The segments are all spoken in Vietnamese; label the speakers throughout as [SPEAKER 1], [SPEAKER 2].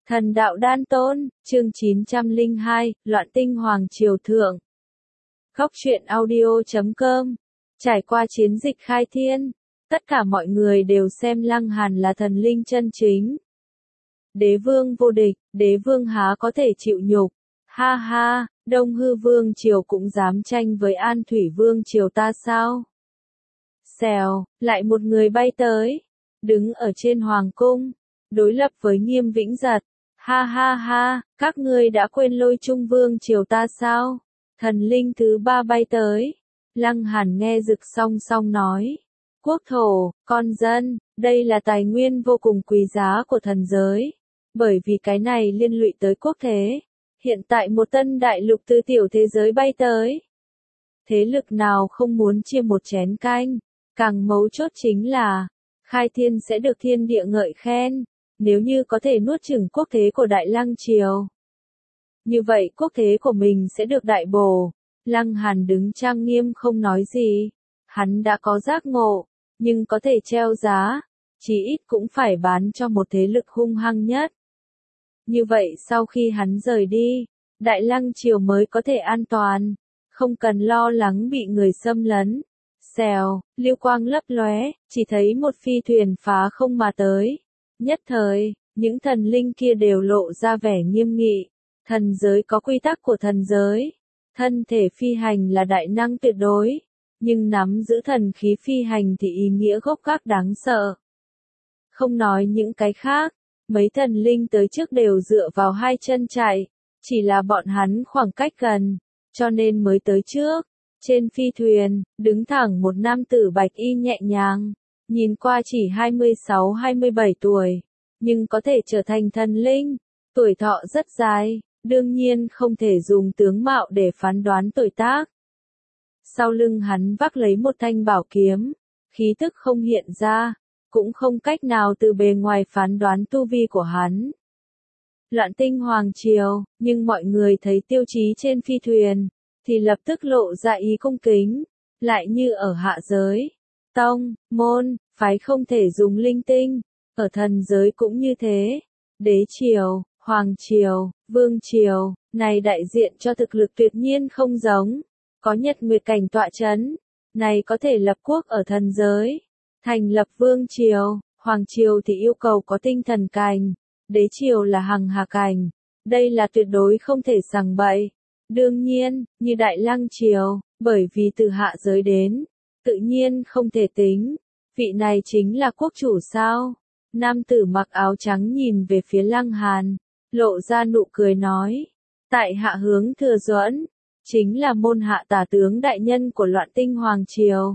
[SPEAKER 1] Thần đạo đan tôn, chương 902, Loạn tinh hoàng triều thượng. Góc truyện audio.com. Trải qua chiến dịch khai thiên, tất cả mọi người đều xem Lăng Hàn là thần linh chân chính. Đế vương vô địch, đế vương há có thể chịu nhục. Ha ha, Đông Hư vương triều cũng dám tranh với An Thủy vương triều ta sao? Xèo, lại một người bay tới, đứng ở trên hoàng cung, đối lập với Nghiêm Vĩnh Giật. Ha ha ha, các ngươi đã quên Lôi Trung vương triều ta sao? Thần linh thứ ba bay tới. Lăng Hàn nghe Dực song song nói. Quốc thổ, con dân, đây là tài nguyên vô cùng quý giá của thần giới. Bởi vì cái này liên lụy tới quốc thế. Hiện tại một tân đại lục từ tiểu thế giới bay tới. Thế lực nào không muốn chia một chén canh? Càng mấu chốt chính là, khai thiên sẽ được thiên địa ngợi khen. Nếu như có thể nuốt chửng quốc thế của Đại Lăng Triều, như vậy quốc thế của mình sẽ được đại bổ. Lăng Hàn đứng trang nghiêm không nói gì. Hắn đã có giác ngộ, nhưng có thể treo giá, chí ít cũng phải bán cho một thế lực hung hăng nhất. Như vậy sau khi hắn rời đi, Đại Lăng Triều mới có thể an toàn, không cần lo lắng bị người xâm lấn. Xèo, lưu quang lấp lóe, chỉ thấy một phi thuyền phá không mà tới. Nhất thời, những thần linh kia đều lộ ra vẻ nghiêm nghị. Thần giới có quy tắc của thần giới. Thân thể phi hành là đại năng tuyệt đối, nhưng nắm giữ thần khí phi hành thì ý nghĩa gốc gác đáng sợ. Không nói những cái khác, mấy thần linh tới trước đều dựa vào hai chân chạy, chỉ là bọn hắn khoảng cách gần, cho nên mới tới trước. Trên phi thuyền, đứng thẳng một nam tử bạch y nhẹ nhàng. Nhìn qua chỉ 26-27 tuổi, nhưng có thể trở thành thần linh, tuổi thọ rất dài, đương nhiên không thể dùng tướng mạo để phán đoán tuổi tác. Sau lưng hắn vác lấy một thanh bảo kiếm, khí tức không hiện ra, cũng không cách nào từ bề ngoài phán đoán tu vi của hắn. Loạn tinh hoàng triều, nhưng mọi người thấy tiêu chí trên phi thuyền, thì lập tức lộ ra ý cung kính, lại như ở hạ giới. Tông, môn, phái không thể dùng linh tinh, ở thần giới cũng như thế. Đế triều, hoàng triều, vương triều, này đại diện cho thực lực tuyệt nhiên không giống. Có nhật nguyệt cảnh tọa chấn, này có thể lập quốc ở thần giới. Thành lập vương triều, hoàng triều thì yêu cầu có tinh thần cảnh, đế triều là hằng hà cảnh. Đây là tuyệt đối không thể sằng bậy. Đương nhiên, như Đại Lăng Triều, bởi vì từ hạ giới đến, tự nhiên không thể tính. Vị này chính là quốc chủ sao? Nam tử mặc áo trắng nhìn về phía Lăng Hàn, lộ ra nụ cười nói. Tại hạ Hướng Thừa Duẫn, chính là môn hạ tả tướng đại nhân của Loạn tinh hoàng triều.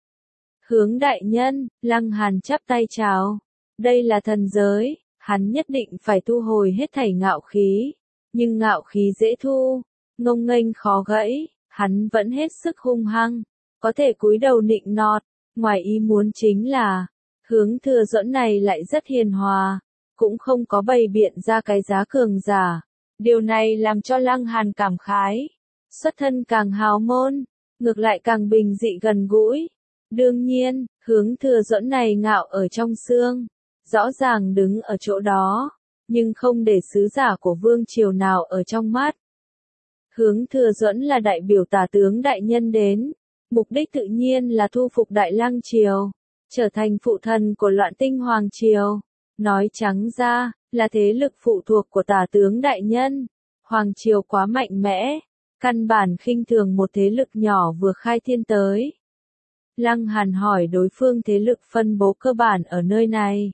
[SPEAKER 1] Hướng đại nhân, Lăng Hàn chắp tay chào. Đây là thần giới, hắn nhất định phải thu hồi hết thảy ngạo khí. Nhưng ngạo khí dễ thu, ngông nghênh khó gãy, hắn vẫn hết sức hung hăng. Có thể cúi đầu nịnh nọt, ngoài ý muốn chính là, Hướng Thừa Duẫn này lại rất hiền hòa, cũng không có bày biện ra cái giá cường giả. Điều này làm cho Lăng Hàn cảm khái, xuất thân càng hào môn, ngược lại càng bình dị gần gũi. Đương nhiên, Hướng Thừa Duẫn này ngạo ở trong xương, rõ ràng đứng ở chỗ đó, nhưng không để sứ giả của vương triều nào ở trong mắt. Hướng Thừa Duẫn là đại biểu tả tướng đại nhân đến. Mục đích tự nhiên là thu phục Đại Lăng Triều, trở thành phụ thần của Loạn tinh hoàng triều. Nói trắng ra, là thế lực phụ thuộc của tả tướng đại nhân. Hoàng triều quá mạnh mẽ, căn bản khinh thường một thế lực nhỏ vừa khai thiên tới. Lăng Hàn hỏi đối phương thế lực phân bố cơ bản ở nơi này.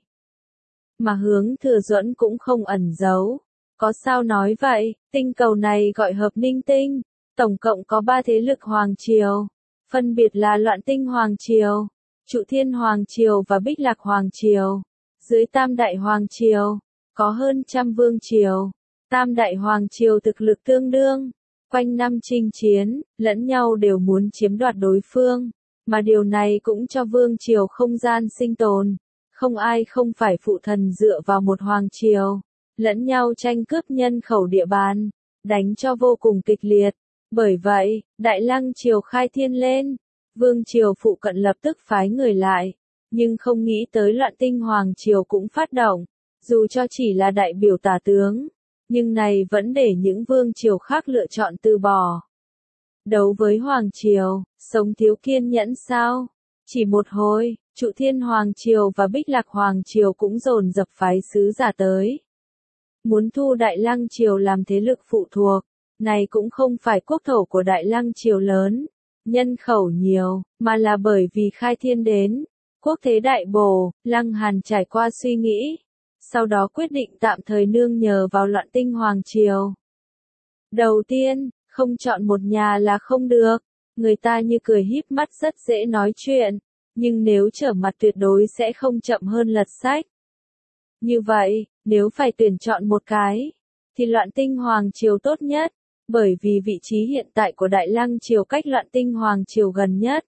[SPEAKER 1] Mà Hướng Thừa Duẫn cũng không ẩn giấu. Có sao nói vậy, tinh cầu này gọi Hợp Ninh Tinh, tổng cộng có 3 thế lực hoàng triều. Phân biệt là Loạn tinh hoàng triều, Trụ Thiên hoàng triều và Bích Lạc hoàng triều. Dưới Tam đại hoàng triều, có hơn trăm vương triều. Tam đại hoàng triều thực lực tương đương, quanh năm chinh chiến, lẫn nhau đều muốn chiếm đoạt đối phương. Mà điều này cũng cho vương triều không gian sinh tồn. Không ai không phải phụ thần dựa vào một hoàng triều. Lẫn nhau tranh cướp nhân khẩu địa bàn, đánh cho vô cùng kịch liệt. Bởi vậy, Đại Lăng Triều khai thiên lên, vương triều phụ cận lập tức phái người lại, nhưng không nghĩ tới Loạn tinh hoàng triều cũng phát động. Dù cho chỉ là đại biểu tả tướng, nhưng này vẫn để những vương triều khác lựa chọn từ bỏ. Đấu với Hoàng Triều, sống thiếu kiên nhẫn sao? Chỉ một hồi, Trụ Thiên Hoàng Triều và Bích Lạc Hoàng Triều cũng dồn dập phái sứ giả tới. Muốn thu Đại Lăng Triều làm thế lực phụ thuộc, này cũng không phải quốc thổ của Đại Lăng Triều lớn, nhân khẩu nhiều, mà là bởi vì Khai Thiên đến. Quốc thế đại bổ, Lăng Hàn trải qua suy nghĩ, sau đó quyết định tạm thời nương nhờ vào Loạn Tinh Hoàng Triều. Đầu tiên, không chọn một nhà là không được, người ta như cười híp mắt rất dễ nói chuyện, nhưng nếu trở mặt tuyệt đối sẽ không chậm hơn lật sách. Như vậy, nếu phải tuyển chọn một cái, thì Loạn Tinh Hoàng Triều tốt nhất, bởi vì vị trí hiện tại của Đại Lăng Triều cách Loạn Tinh Hoàng Triều gần nhất.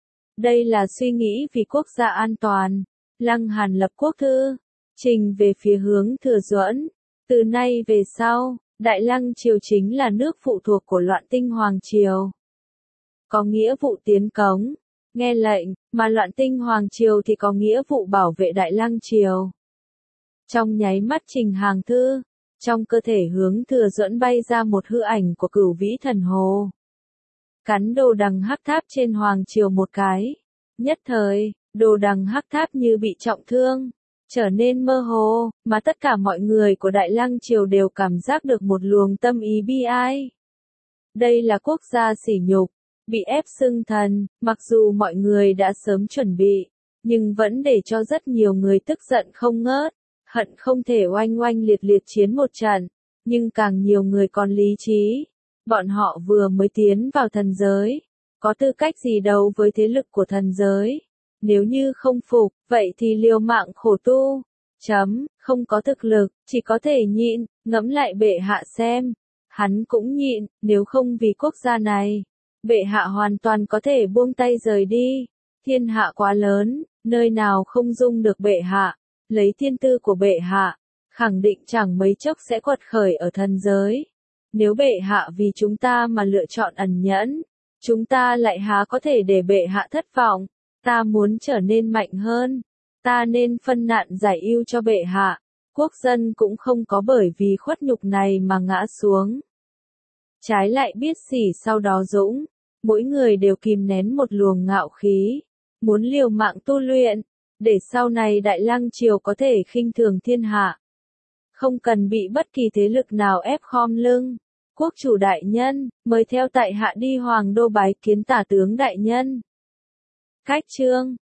[SPEAKER 1] Đây là suy nghĩ vì quốc gia an toàn. Lăng Hàn lập quốc thư, trình về phía hướng Thừa Duẫn. Từ nay về sau, Đại Lăng Triều chính là nước phụ thuộc của Loạn Tinh Hoàng Triều. Có nghĩa vụ tiến cống, nghe lệnh, mà Loạn Tinh Hoàng Triều thì có nghĩa vụ bảo vệ Đại Lăng Triều. Trong nháy mắt trình hàng thư, trong cơ thể hướng Thừa Duẫn bay ra một hư ảnh của Cửu Vĩ Thần Hồ. Cắn đồ đằng hắc tháp trên Hoàng Triều một cái. Nhất thời, đồ đằng hắc tháp như bị trọng thương, trở nên mơ hồ, mà tất cả mọi người của Đại Lăng Triều đều cảm giác được một luồng tâm ý bi ai. Đây là quốc gia sỉ nhục, bị ép xưng thần, mặc dù mọi người đã sớm chuẩn bị, nhưng vẫn để cho rất nhiều người tức giận không ngớt, hận không thể oanh oanh liệt liệt chiến một trận, nhưng càng nhiều người còn lý trí. Bọn họ vừa mới tiến vào thần giới, có tư cách gì đấu với thế lực của thần giới? Nếu như không phục, vậy thì liều mạng khổ tu. Không có thực lực, chỉ có thể nhịn, ngẫm lại bệ hạ xem. Hắn cũng nhịn, nếu không vì quốc gia này, bệ hạ hoàn toàn có thể buông tay rời đi. Thiên hạ quá lớn, nơi nào không dung được bệ hạ, lấy thiên tư của bệ hạ, khẳng định chẳng mấy chốc sẽ quật khởi ở thần giới. Nếu bệ hạ vì chúng ta mà lựa chọn ẩn nhẫn, chúng ta lại há có thể để bệ hạ thất vọng. Ta muốn trở nên mạnh hơn, ta nên phân nạn giải ưu cho bệ hạ. Quốc dân cũng không có bởi vì khuất nhục này mà ngã xuống. Trái lại biết sỉ sau đó dũng, mỗi người đều kìm nén một luồng ngạo khí, muốn liều mạng tu luyện, để sau này Đại Lăng Triều có thể khinh thường thiên hạ. Không cần bị bất kỳ thế lực nào ép khom lưng. Quốc chủ đại nhân, mời theo tại hạ đi Hoàng đô bái kiến tả tướng đại nhân. Cách chương